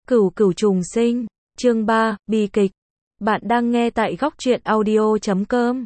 Cửu cửu trùng sinh, chương 3, bi kịch. Bạn đang nghe tại góc truyện audio.com.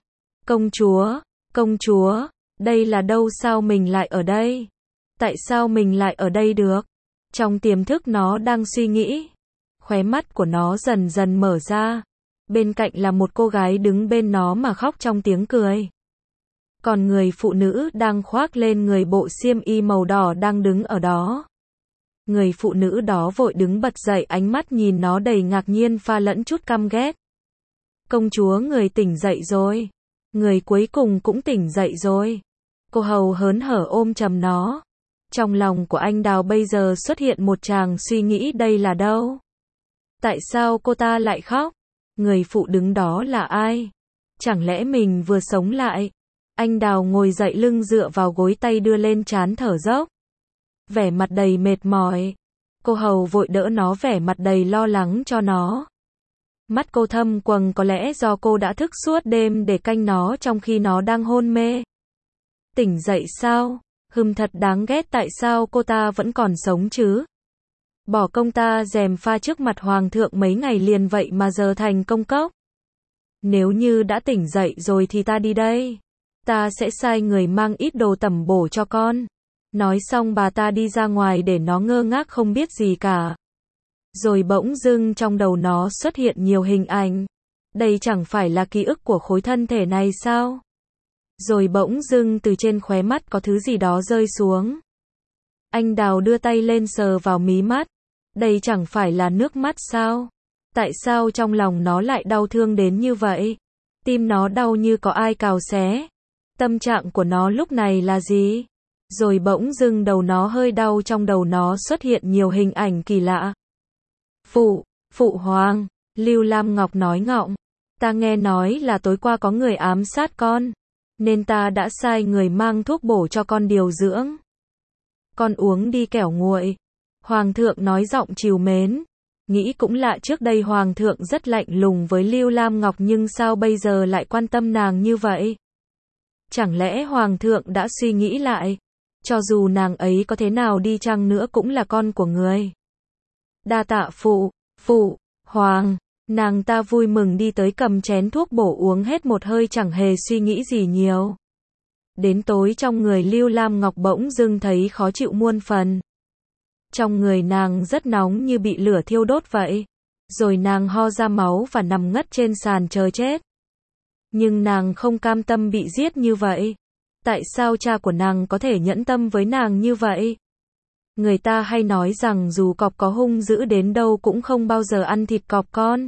Công chúa, đây là đâu, sao mình lại ở đây? Tại sao mình lại ở đây được? Trong tiềm thức nó đang suy nghĩ. Khóe mắt của nó dần dần mở ra. Bên cạnh là một cô gái đứng bên nó mà khóc trong tiếng cười. Còn người phụ nữ đang khoác lên người bộ xiêm y màu đỏ đang đứng ở đó. Người phụ nữ đó vội đứng bật dậy, ánh mắt nhìn nó đầy ngạc nhiên pha lẫn chút căm ghét. Công chúa, người tỉnh dậy rồi. Người cuối cùng cũng tỉnh dậy rồi. Cô hầu hớn hở ôm chầm nó. Trong lòng của anh Đào bây giờ xuất hiện một tràng suy nghĩ, đây là đâu? Tại sao cô ta lại khóc? Người phụ đứng đó là ai? Chẳng lẽ mình vừa sống lại? Anh Đào ngồi dậy, lưng dựa vào gối, tay đưa lên trán thở dốc. Vẻ mặt đầy mệt mỏi. Cô hầu vội đỡ nó, vẻ mặt đầy lo lắng cho nó. Mắt cô thâm quầng, có lẽ do cô đã thức suốt đêm để canh nó trong khi nó đang hôn mê. Tỉnh dậy sao? Thật đáng ghét, tại sao cô ta vẫn còn sống chứ? Bỏ công ta gièm pha trước mặt hoàng thượng mấy ngày liền vậy mà giờ thành công cốc. Nếu như đã tỉnh dậy rồi thì ta đi đây. Ta sẽ sai người mang ít đồ tẩm bổ cho con. Nói xong bà ta đi ra ngoài để nó ngơ ngác không biết gì cả. Rồi bỗng dưng trong đầu nó xuất hiện nhiều hình ảnh. Đây chẳng phải là ký ức của khối thân thể này sao? Rồi bỗng dưng từ trên khóe mắt có thứ gì đó rơi xuống. Anh Đào đưa tay lên sờ vào mí mắt. Đây chẳng phải là nước mắt sao? Tại sao trong lòng nó lại đau thương đến như vậy? Tim nó đau như có ai cào xé. Tâm trạng của nó lúc này là gì? Rồi bỗng dưng đầu nó hơi đau, trong đầu nó xuất hiện nhiều hình ảnh kỳ lạ. Phụ hoàng, Lưu Lam Ngọc nói ngọng. Ta nghe nói là tối qua có người ám sát con. Nên ta đã sai người mang thuốc bổ cho con điều dưỡng. Con uống đi kẻo nguội. Hoàng thượng nói giọng trìu mến. Nghĩ cũng lạ, trước đây hoàng thượng rất lạnh lùng với Lưu Lam Ngọc nhưng sao bây giờ lại quan tâm nàng như vậy? Chẳng lẽ hoàng thượng đã suy nghĩ lại? Cho dù nàng ấy có thế nào đi chăng nữa cũng là con của người. Đa tạ phụ hoàng. Nàng ta vui mừng đi tới cầm chén thuốc bổ uống hết một hơi, chẳng hề suy nghĩ gì nhiều. Đến tối trong người Lưu Lam Ngọc bỗng dưng thấy khó chịu muôn phần. Trong người nàng rất nóng như bị lửa thiêu đốt vậy. Rồi nàng ho ra máu và nằm ngất trên sàn chờ chết. Nhưng nàng không cam tâm bị giết như vậy. Tại sao cha của nàng có thể nhẫn tâm với nàng như vậy? Người ta hay nói rằng dù cọp có hung dữ đến đâu cũng không bao giờ ăn thịt cọp con.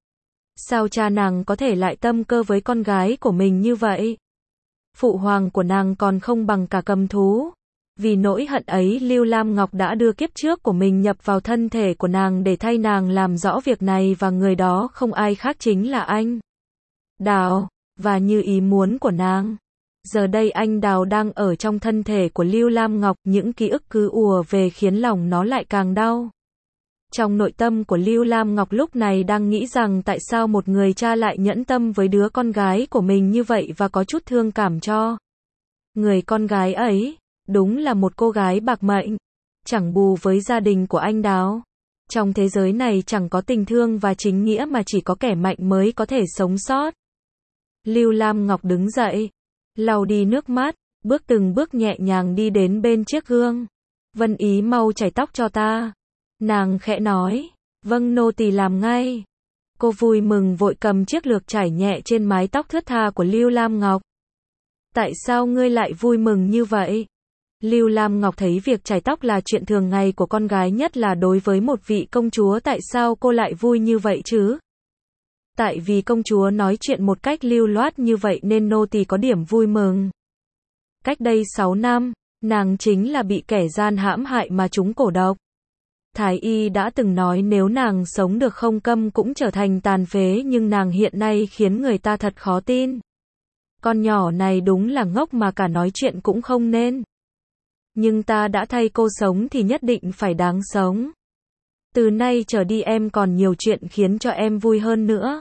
Sao cha nàng có thể lại tâm cơ với con gái của mình như vậy? Phụ hoàng của nàng còn không bằng cả cầm thú. Vì nỗi hận ấy, Lưu Lam Ngọc đã đưa kiếp trước của mình nhập vào thân thể của nàng để thay nàng làm rõ việc này, và người đó không ai khác chính là anh Đào. Và như ý muốn của nàng, giờ đây anh Đào đang ở trong thân thể của Lưu Lam Ngọc, những ký ức cứ ùa về khiến lòng nó lại càng đau. Trong nội tâm của Lưu Lam Ngọc lúc này đang nghĩ rằng tại sao một người cha lại nhẫn tâm với đứa con gái của mình như vậy, và có chút thương cảm cho người con gái ấy. Đúng là một cô gái bạc mệnh, chẳng bù với gia đình của anh Đào. Trong thế giới này chẳng có tình thương và chính nghĩa mà chỉ có kẻ mạnh mới có thể sống sót. Lưu Lam Ngọc đứng dậy, lau đi nước mắt, từng bước nhẹ nhàng đi đến bên chiếc gương. Vân Ý, mau chải tóc cho ta. Nàng khẽ nói. Vâng, nô tỳ làm ngay. Cô vui mừng vội cầm chiếc lược chải nhẹ trên mái tóc thướt tha của Lưu Lam Ngọc. Tại sao ngươi lại vui mừng như vậy? Lưu Lam Ngọc thấy việc chải tóc là chuyện thường ngày của con gái, nhất là đối với một vị công chúa. Tại sao cô lại vui như vậy chứ? Tại vì công chúa nói chuyện một cách lưu loát như vậy nên nô tỳ có điểm vui mừng. Cách đây 6 năm, nàng chính là bị kẻ gian hãm hại mà trúng cổ độc. Thái y đã từng nói nếu nàng sống được không câm cũng trở thành tàn phế, nhưng nàng hiện nay khiến người ta thật khó tin. Con nhỏ này đúng là ngốc mà cả nói chuyện cũng không nên. Nhưng ta đã thay cô sống thì nhất định phải đáng sống. Từ nay trở đi em còn nhiều chuyện khiến cho em vui hơn nữa.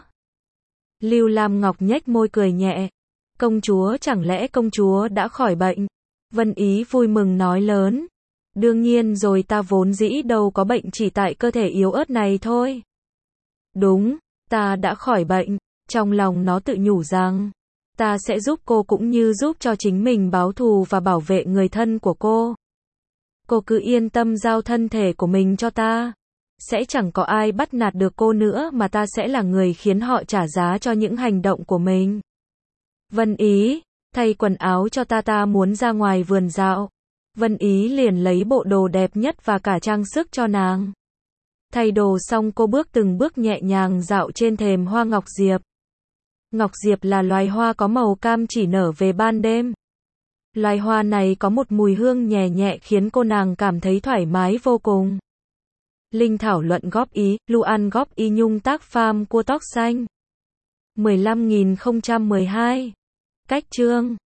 Lưu Lam Ngọc nhếch môi cười nhẹ. Công chúa, chẳng lẽ công chúa đã khỏi bệnh? Vân Ý vui mừng nói lớn. Đương nhiên rồi, ta vốn dĩ đâu có bệnh, chỉ tại cơ thể yếu ớt này thôi. Đúng, ta đã khỏi bệnh. Trong lòng nó tự nhủ rằng, ta sẽ giúp cô cũng như giúp cho chính mình báo thù và bảo vệ người thân của cô. Cô cứ yên tâm giao thân thể của mình cho ta. Sẽ chẳng có ai bắt nạt được cô nữa, mà ta sẽ là người khiến họ trả giá cho những hành động của mình. Vân Ý, thay quần áo cho ta, ta muốn ra ngoài vườn dạo. Vân Ý liền lấy bộ đồ đẹp nhất và cả trang sức cho nàng. Thay đồ xong, cô bước từng bước nhẹ nhàng dạo trên thềm hoa ngọc diệp. Ngọc diệp là loài hoa có màu cam, chỉ nở về ban đêm. Loài hoa này có một mùi hương nhẹ nhẹ khiến cô nàng cảm thấy thoải mái vô cùng. Linh thảo luận góp ý, Luan góp ý nhung tác farm cua tóc xanh. 15.012. Cách chương